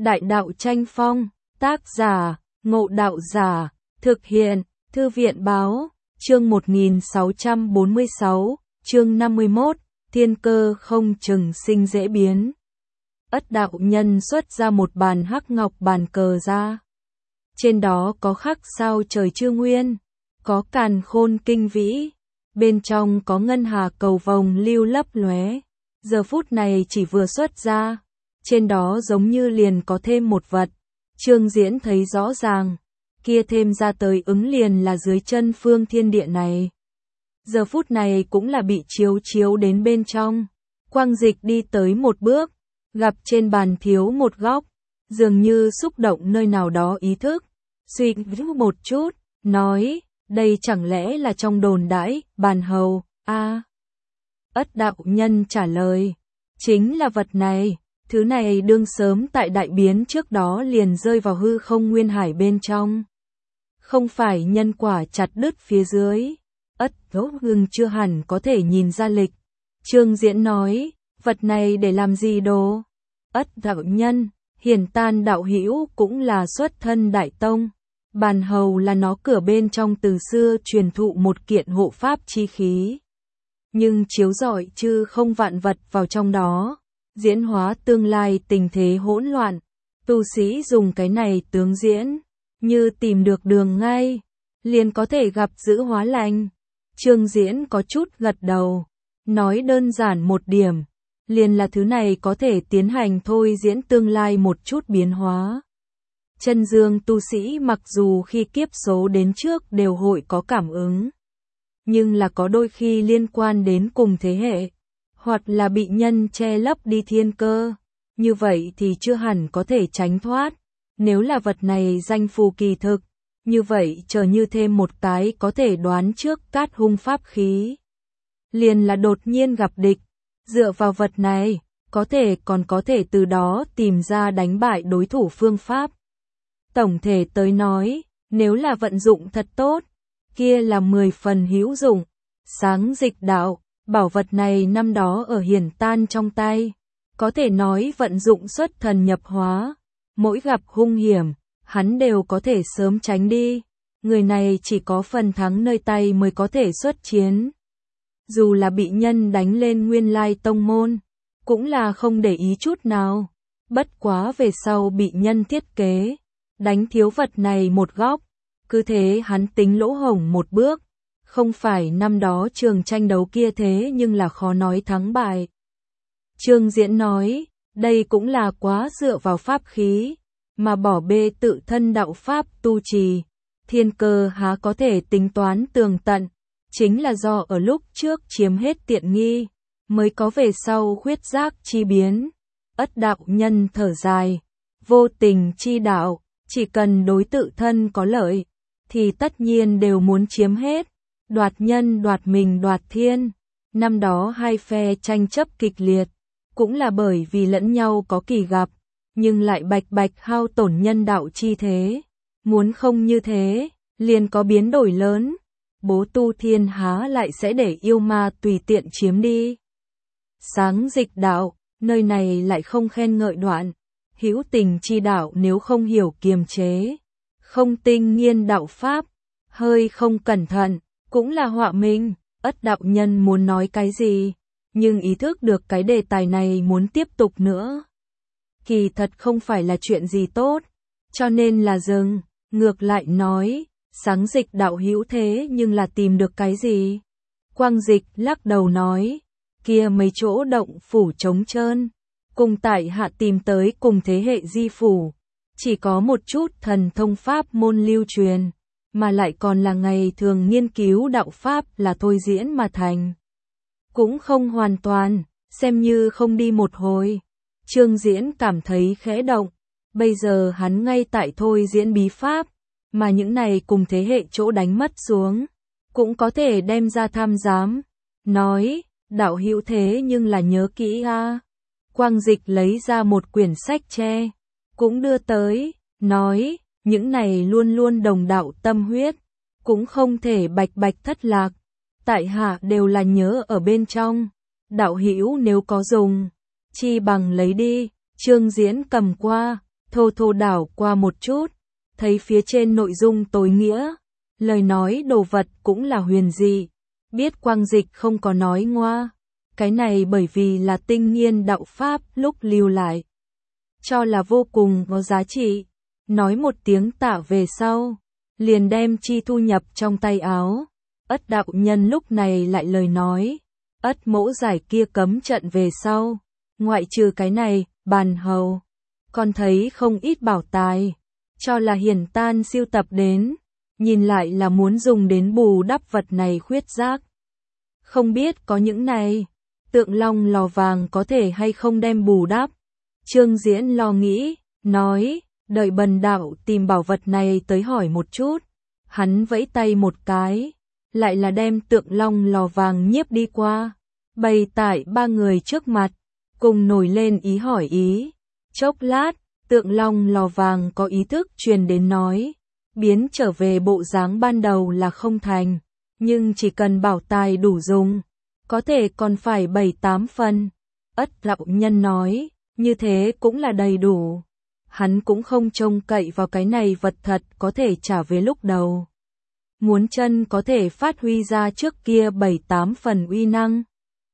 Đại đạo tranh phong, tác giả, Ngộ Đạo Giả, thực hiện, Thư viện báo, chương 1646, chương 51, thiên cơ không chừng sinh dễ biến. Ất đạo nhân xuất ra một bàn hắc ngọc bàn cờ ra. Trên đó có khắc sao trời chư nguyên, có càn khôn kinh vĩ, bên trong có ngân hà cầu vồng lưu lấp lóe. Giờ phút này chỉ vừa xuất ra, trên đó giống như liền có thêm một vật. Trương Diễn thấy rõ ràng, kia thêm ra tới ứng liền là dưới chân phương thiên địa này. Giờ phút này cũng là bị chiếu đến bên trong. Quang Dịch đi tới một bước, gặp trên bàn thiếu một góc, dường như xúc động nơi nào đó ý thức, suy nghĩ một chút, nói, đây chẳng lẽ là trong đồn đãi, bàn hầu, Ất đạo nhân trả lời, chính là vật này, thứ này đương sớm tại đại biến trước đó liền rơi vào hư không nguyên hải bên trong. Không phải nhân quả chặt đứt phía dưới, Ất Gấu Hưng chưa hẳn có thể nhìn ra lịch. Trương Diễn nói, vật này để làm gì đồ? Ất đạo nhân, Hiển Tan đạo hữu cũng là xuất thân đại tông. Bàn hầu là nó cửa bên trong từ xưa truyền thụ một kiện hộ pháp chi khí. Nhưng chiếu rọi chứ không vạn vật vào trong đó, diễn hóa tương lai tình thế hỗn loạn. Tu sĩ dùng cái này tướng diễn, như tìm được đường ngay, liền có thể gặp giữ hóa lành. Trương Diễn có chút gật đầu, nói đơn giản một điểm, liền là thứ này có thể tiến hành thôi diễn tương lai một chút biến hóa. Chân dương tu sĩ mặc dù khi kiếp số đến trước đều hội có cảm ứng, nhưng là có đôi khi liên quan đến cùng thế hệ, hoặc là bị nhân che lấp đi thiên cơ, như vậy thì chưa hẳn có thể tránh thoát. Nếu là vật này danh phù kỳ thực, như vậy chờ như thêm một cái có thể đoán trước cát hung pháp khí. Liền là đột nhiên gặp địch, dựa vào vật này, có thể từ đó tìm ra đánh bại đối thủ phương pháp. Tổng thể tới nói, nếu là vận dụng thật tốt, kia là 10 phần hữu dụng. Sáng dịch đạo, bảo vật này năm đó ở Hiển Tan trong tay, có thể nói vận dụng xuất thần nhập hóa, mỗi gặp hung hiểm, hắn đều có thể sớm tránh đi. Người này chỉ có phần thắng nơi tay mới có thể xuất chiến. Dù là bị nhân đánh lên nguyên lai tông môn, cũng là không để ý chút nào. Bất quá về sau bị nhân thiết kế, đánh thiếu vật này một góc, cứ thế hắn tính lỗ hổng một bước. Không phải năm đó trường tranh đấu kia thế nhưng là khó nói thắng bại. Trương Diễn nói, đây cũng là quá dựa vào pháp khí, mà bỏ bê tự thân đạo pháp tu trì. Thiên cơ há có thể tính toán tường tận, chính là do ở lúc trước chiếm hết tiện nghi, mới có về sau khuyết giác chi biến. Ất đạo nhân thở dài, vô tình chi đạo, chỉ cần đối tự thân có lợi, thì tất nhiên đều muốn chiếm hết, đoạt nhân đoạt mình đoạt thiên. Năm đó hai phe tranh chấp kịch liệt, cũng là bởi vì lẫn nhau có kỳ gặp, nhưng lại bạch hao tổn nhân đạo chi thế. Muốn không như thế, liền có biến đổi lớn, bố tu thiên há lại sẽ để yêu ma tùy tiện chiếm đi. Sáng dịch đạo, nơi này lại không khen ngợi đoạn, hữu tình chi đạo nếu không hiểu kiềm chế, không tinh nghiên đạo pháp, hơi không cẩn thận, cũng là họa minh. Ất đạo nhân muốn nói cái gì, nhưng ý thức được cái đề tài này muốn tiếp tục nữa, kỳ thật không phải là chuyện gì tốt, cho nên là dừng. Ngược lại nói, sáng dịch đạo hữu thế nhưng là tìm được cái gì? Quang Dịch lắc đầu nói, kia mấy chỗ động phủ trống trơn, cùng tại hạ tìm tới cùng thế hệ di phủ, chỉ có một chút thần thông pháp môn lưu truyền, mà lại còn là ngày thường nghiên cứu đạo pháp là thôi diễn mà thành. Cũng không hoàn toàn, xem như không đi một hồi. Trương Diễn cảm thấy khẽ động, bây giờ hắn ngay tại thôi diễn bí pháp, mà những này cùng thế hệ chỗ đánh mất xuống, cũng có thể đem ra tham giám. Nói, đạo hữu thế nhưng là nhớ kỹ a. Quang Dịch lấy ra một quyển sách tre, cũng đưa tới, nói, những này luôn luôn đồng đạo tâm huyết, cũng không thể bạch thất lạc, tại hạ đều là nhớ ở bên trong, đạo hữu nếu có dùng, chi bằng lấy đi. Trương Diễn cầm qua, thô thô đảo qua một chút, thấy phía trên nội dung tối nghĩa, lời nói đồ vật cũng là huyền dị, biết Quang Dịch không có nói ngoa, cái này bởi vì là tinh nghiên đạo pháp lúc lưu lại, cho là vô cùng có giá trị, nói một tiếng tạ về sau, liền đem chi thu nhập trong tay áo. Ất đạo nhân lúc này lại lời nói, Ất mỗ giải kia cấm trận về sau, ngoại trừ cái này, bàn hầu, còn thấy không ít bảo tài, cho là hiển tan siêu tập đến, nhìn lại là muốn dùng đến bù đắp vật này khuyết giác. Không biết có những này, tượng long lò vàng có thể hay không đem bù đắp. Trương Diễn lo nghĩ, nói, đợi bần đạo tìm bảo vật này tới hỏi một chút. Hắn vẫy tay một cái, lại là đem tượng long lò vàng nhiếp đi qua, bày tại ba người trước mặt, cùng nổi lên ý hỏi ý. Chốc lát, tượng long lò vàng có ý thức truyền đến nói, biến trở về bộ dáng ban đầu là không thành, nhưng chỉ cần bảo tài đủ dùng, có thể còn phải 7-8 phần. Ất đạo nhân nói, như thế cũng là đầy đủ. Hắn cũng không trông cậy vào cái này vật thật có thể trả về lúc đầu. Muốn chân có thể phát huy ra trước kia 7-8 phần uy năng.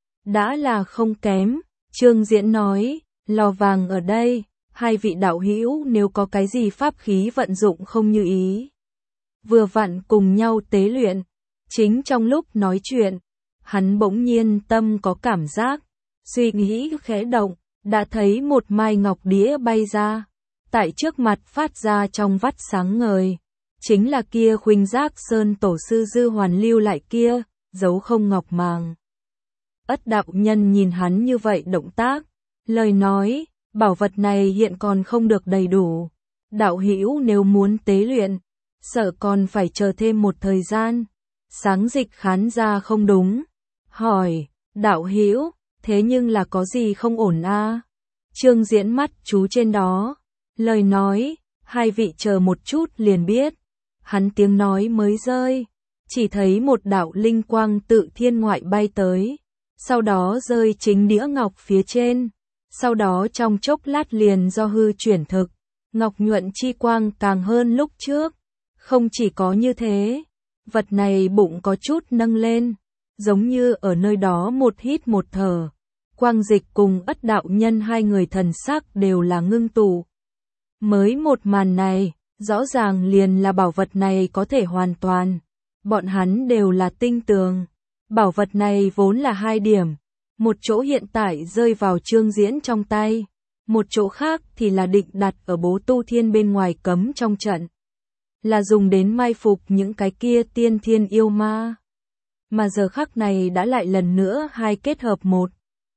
Đã là không kém, Trương Diễn nói, lò vàng ở đây, hai vị đạo hữu nếu có cái gì pháp khí vận dụng không như ý. Vừa vặn cùng nhau tế luyện, chính trong lúc nói chuyện, hắn bỗng nhiên tâm có cảm giác, suy nghĩ khẽ động, đã thấy một mai ngọc đĩa bay ra, tại trước mặt phát ra trong vắt sáng ngời. Chính là kia Khuynh Giác Sơn tổ sư Dư Hoàn lưu lại kia, dấu không ngọc màng. Ất đạo nhân nhìn hắn như vậy động tác, lời nói, bảo vật này hiện còn không được đầy đủ. Đạo hữu nếu muốn tế luyện, sợ còn phải chờ thêm một thời gian. Sáng Dịch khán ra không đúng, hỏi, đạo hữu, thế nhưng là có gì không ổn a? Trương Diễn mắt chú trên đó, lời nói, hai vị chờ một chút liền biết. Hắn tiếng nói mới rơi, chỉ thấy một đạo linh quang tự thiên ngoại bay tới, sau đó rơi chính đĩa ngọc phía trên, sau đó trong chốc lát liền do hư chuyển thực, ngọc nhuận chi quang càng hơn lúc trước. Không chỉ có như thế, vật này bụng có chút nâng lên, giống như ở nơi đó một hít một thở. Quang Dịch cùng Ất đạo nhân hai người thần sắc đều là ngưng tụ. Mới một màn này, rõ ràng liền là bảo vật này có thể hoàn toàn. Bọn hắn đều là tinh tường. Bảo vật này vốn là 2 điểm. Một chỗ hiện tại rơi vào Trương Diễn trong tay. Một chỗ khác thì là định đặt ở Bố Tu Thiên bên ngoài cấm trong trận. Là dùng đến mai phục những cái kia tiên thiên yêu ma. Mà giờ khắc này đã lại lần nữa hai kết hợp một.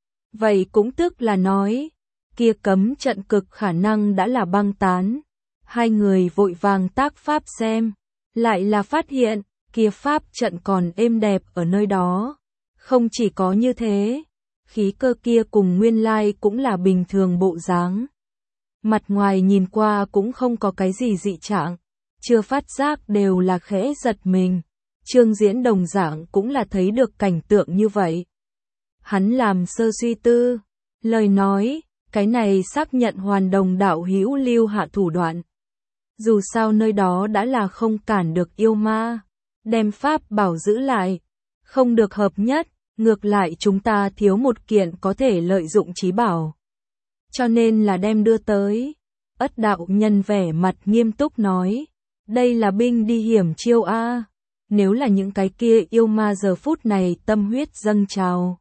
Vậy cũng tức là nói, kia cấm trận cực khả năng đã là băng tán. Hai người vội vàng tác pháp xem, lại là phát hiện, kia pháp trận còn êm đẹp ở nơi đó. Không chỉ có như thế, khí cơ kia cùng nguyên lai cũng là bình thường bộ dáng. Mặt ngoài nhìn qua cũng không có cái gì dị trạng, chưa phát giác đều là khẽ giật mình. Trương Diễn đồng dạng cũng là thấy được cảnh tượng như vậy. Hắn làm sơ suy tư, lời nói, cái này xác nhận Hoàn Đồng đạo hữu lưu hạ thủ đoạn. Dù sao nơi đó đã là không cản được yêu ma, đem pháp bảo giữ lại, không được hợp nhất, ngược lại chúng ta thiếu một kiện có thể lợi dụng chí bảo. Cho nên là đem đưa tới. Ất đạo nhân vẻ mặt nghiêm túc nói, đây là binh đi hiểm chiêu a. Nếu là những cái kia yêu ma giờ phút này tâm huyết dâng trào,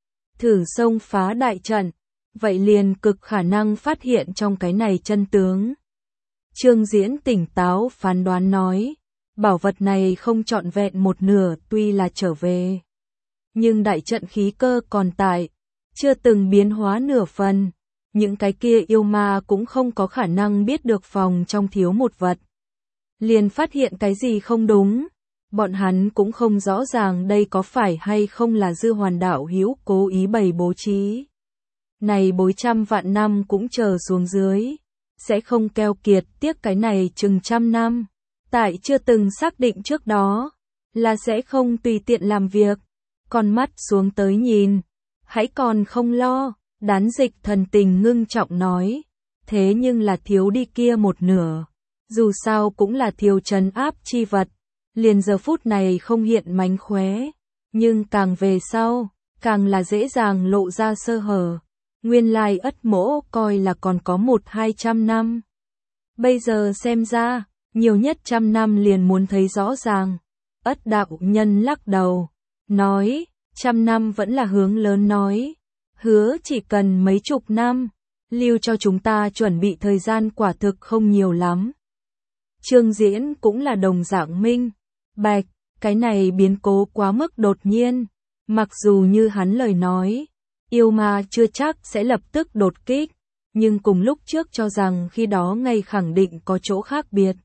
thử xông phá đại trận, vậy liền cực khả năng phát hiện trong cái này chân tướng. Trương Diễn tỉnh táo phán đoán nói, bảo vật này không trọn vẹn một nửa tuy là trở về. Nhưng đại trận khí cơ còn tại, chưa từng biến hóa nửa phần. Những cái kia yêu ma cũng không có khả năng biết được phòng trong thiếu một vật. Liền phát hiện cái gì không đúng. Bọn hắn cũng không rõ ràng đây có phải hay không là Dư Hoàn đạo hữu cố ý bày bố trí. Này bối trăm vạn năm cũng chờ xuống dưới. Sẽ không keo kiệt tiếc cái này chừng trăm năm. Tại chưa từng xác định trước đó, là sẽ không tùy tiện làm việc. Con mắt xuống tới nhìn, hãy còn không lo. Đán Dịch thần tình ngưng trọng nói, thế nhưng là thiếu đi kia một nửa. Dù sao cũng là thiếu trấn áp chi vật, liền giờ phút này không hiện mánh khóe, nhưng càng về sau, càng là dễ dàng lộ ra sơ hở. Nguyên lai Ất Mỗ coi là còn có 100-200 năm. Bây giờ xem ra, nhiều nhất 100 năm liền muốn thấy rõ ràng. Ất đạo nhân lắc đầu, nói, 100 năm vẫn là hướng lớn nói. Hứa chỉ cần mấy chục năm, lưu cho chúng ta chuẩn bị thời gian quả thực không nhiều lắm. Trương Diễn cũng là đồng dạng minh bạch, cái này biến cố quá mức đột nhiên. Mặc dù như hắn lời nói, yêu ma chưa chắc sẽ lập tức đột kích, nhưng cùng lúc trước cho rằng khi đó ngay khẳng định có chỗ khác biệt.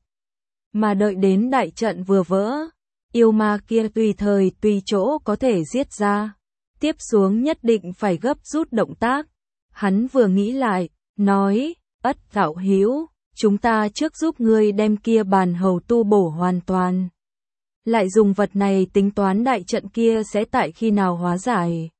Mà đợi đến đại trận vừa vỡ, yêu ma kia tùy thời tùy chỗ có thể giết ra. Tiếp xuống nhất định phải gấp rút động tác. Hắn vừa nghĩ lại, nói, Ất đạo hữu, chúng ta trước giúp ngươi đem kia bàn hầu tu bổ hoàn toàn. Lại dùng vật này tính toán đại trận kia sẽ tại khi nào hóa giải.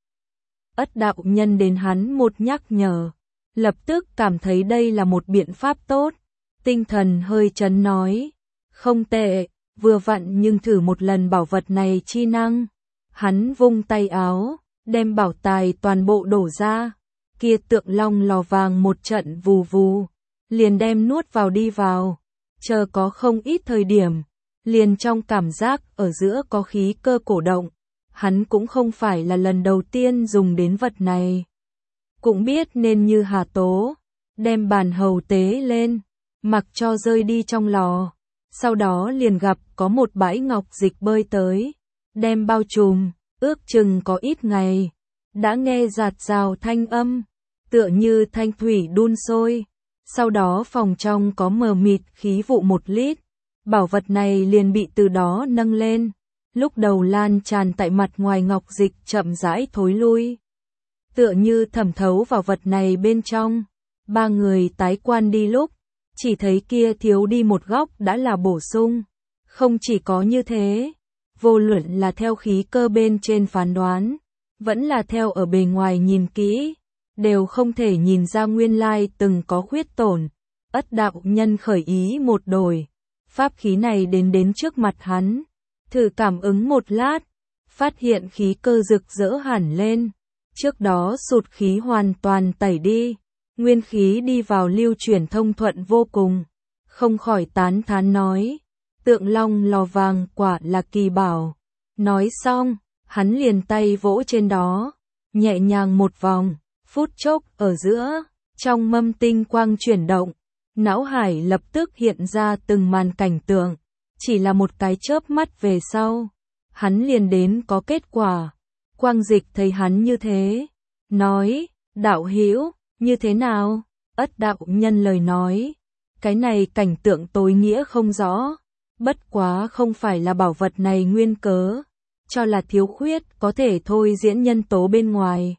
Ất đạo nhân đến hắn một nhắc nhở, lập tức cảm thấy đây là một biện pháp tốt. Tinh thần hơi chấn nói, không tệ, vừa vặn nhưng thử một lần bảo vật này chi năng. Hắn vung tay áo, đem bảo tài toàn bộ đổ ra. Kia tượng long lò vàng một trận vù vù, liền đem nuốt vào đi vào. Chờ có không ít thời điểm, liền trong cảm giác ở giữa có khí cơ cổ động. Hắn cũng không phải là lần đầu tiên dùng đến vật này. Cũng biết nên như Hà Tố, đem bàn hầu tế lên, mặc cho rơi đi trong lò. Sau đó liền gặp có một bãi ngọc dịch bơi tới, đem bao trùm, ước chừng có ít ngày. Đã nghe rạt rào thanh âm, tựa như thanh thủy đun sôi. Sau đó phòng trong có mờ mịt khí vụ 1 lít. Bảo vật này liền bị từ đó nâng lên. Lúc đầu lan tràn tại mặt ngoài ngọc dịch chậm rãi thối lui. Tựa như thẩm thấu vào vật này bên trong. 3 người tái quan đi lúc, chỉ thấy kia thiếu đi một góc đã là bổ sung. Không chỉ có như thế, vô luận là theo khí cơ bên trên phán đoán, vẫn là theo ở bề ngoài nhìn kỹ, đều không thể nhìn ra nguyên lai từng có khuyết tổn. Ất đạo nhân khởi ý một đổi, pháp khí này đến trước mặt hắn, thử cảm ứng một lát, phát hiện khí cơ rực rỡ hẳn lên. Trước đó sụt khí hoàn toàn tẩy đi, nguyên khí đi vào lưu chuyển thông thuận vô cùng. Không khỏi tán thán nói, tượng long lò vàng quả là kỳ bảo. Nói xong, hắn liền tay vỗ trên đó, nhẹ nhàng một vòng, phút chốc ở giữa, trong mâm tinh quang chuyển động, não hải lập tức hiện ra từng màn cảnh tượng. Chỉ là một cái chớp mắt về sau, hắn liền đến có kết quả. Quang Dịch thấy hắn như thế, nói, đạo hữu, như thế nào? Ất đạo nhân lời nói, cái này cảnh tượng tối nghĩa không rõ, bất quá không phải là bảo vật này nguyên cớ, cho là thiếu khuyết có thể thôi diễn nhân tố bên ngoài.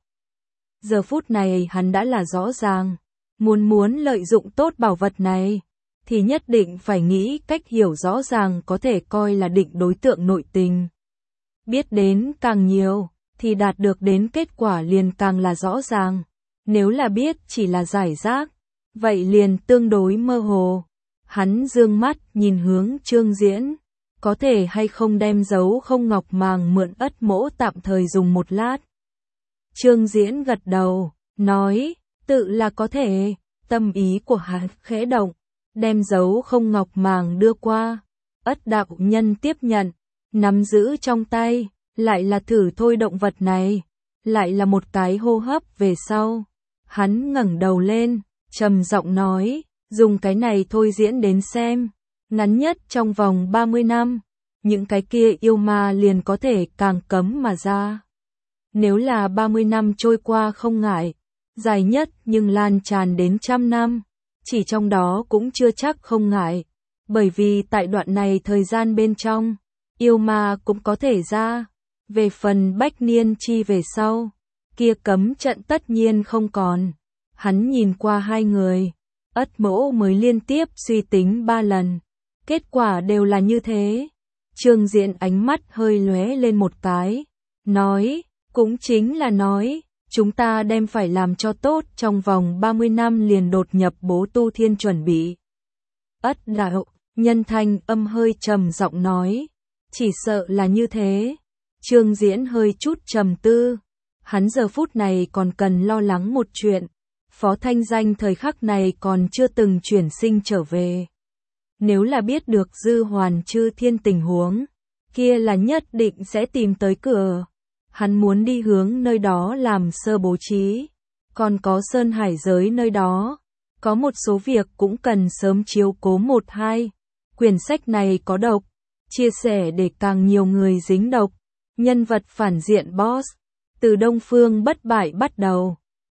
Giờ phút này hắn đã là rõ ràng, muốn lợi dụng tốt bảo vật này, thì nhất định phải nghĩ cách hiểu rõ ràng có thể coi là định đối tượng nội tình. Biết đến càng nhiều, thì đạt được đến kết quả liền càng là rõ ràng. Nếu là biết chỉ là giải rác, vậy liền tương đối mơ hồ. Hắn dương mắt nhìn hướng Trương Diễn, có thể hay không đem dấu không ngọc màng mượn Ất Mỗ tạm thời dùng một lát. Trương Diễn gật đầu, nói, tự là có thể. Tâm ý của hắn khẽ động, đem dấu không ngọc màng đưa qua. Ất đạo nhân tiếp nhận, nắm giữ trong tay, lại là thử thôi động vật này, lại là một cái hô hấp về sau. Hắn ngẩng đầu lên, trầm giọng nói, dùng cái này thôi diễn đến xem, ngắn nhất trong vòng 30 năm, những cái kia yêu ma liền có thể càng cấm mà ra. Nếu là 30 năm trôi qua không ngại, dài nhất nhưng lan tràn đến 100 năm, chỉ trong đó cũng chưa chắc không ngại, bởi vì tại đoạn này thời gian bên trong, yêu ma cũng có thể ra. Về phần bách niên chi về sau, kia cấm trận tất nhiên không còn. Hắn nhìn qua 2 người, Ất Mỗ mới liên tiếp suy tính 3 lần, kết quả đều là như thế. Trương Diễn ánh mắt hơi lóe lên một cái, nói, cũng chính là nói, Chúng ta đem phải làm cho tốt, trong vòng 30 năm liền đột nhập Bố Tu Thiên chuẩn bị. Ất đạo, nhân thanh âm hơi trầm giọng nói. Chỉ sợ là như thế. Trương Diễn hơi chút trầm tư. Hắn giờ phút này còn cần lo lắng một chuyện. Phó Thanh Danh thời khắc này còn chưa từng chuyển sinh trở về. Nếu là biết được Dư Hoàn Chư Thiên tình huống, kia là nhất định sẽ tìm tới cửa. Hắn muốn đi hướng nơi đó làm sơ bố trí. Còn có Sơn Hải giới nơi đó. Có một số việc cũng cần sớm chiếu cố 1-2. Quyển sách này có độc. Chia sẻ để càng nhiều người dính độc. Nhân vật phản diện boss. Từ Đông Phương bất bại bắt đầu.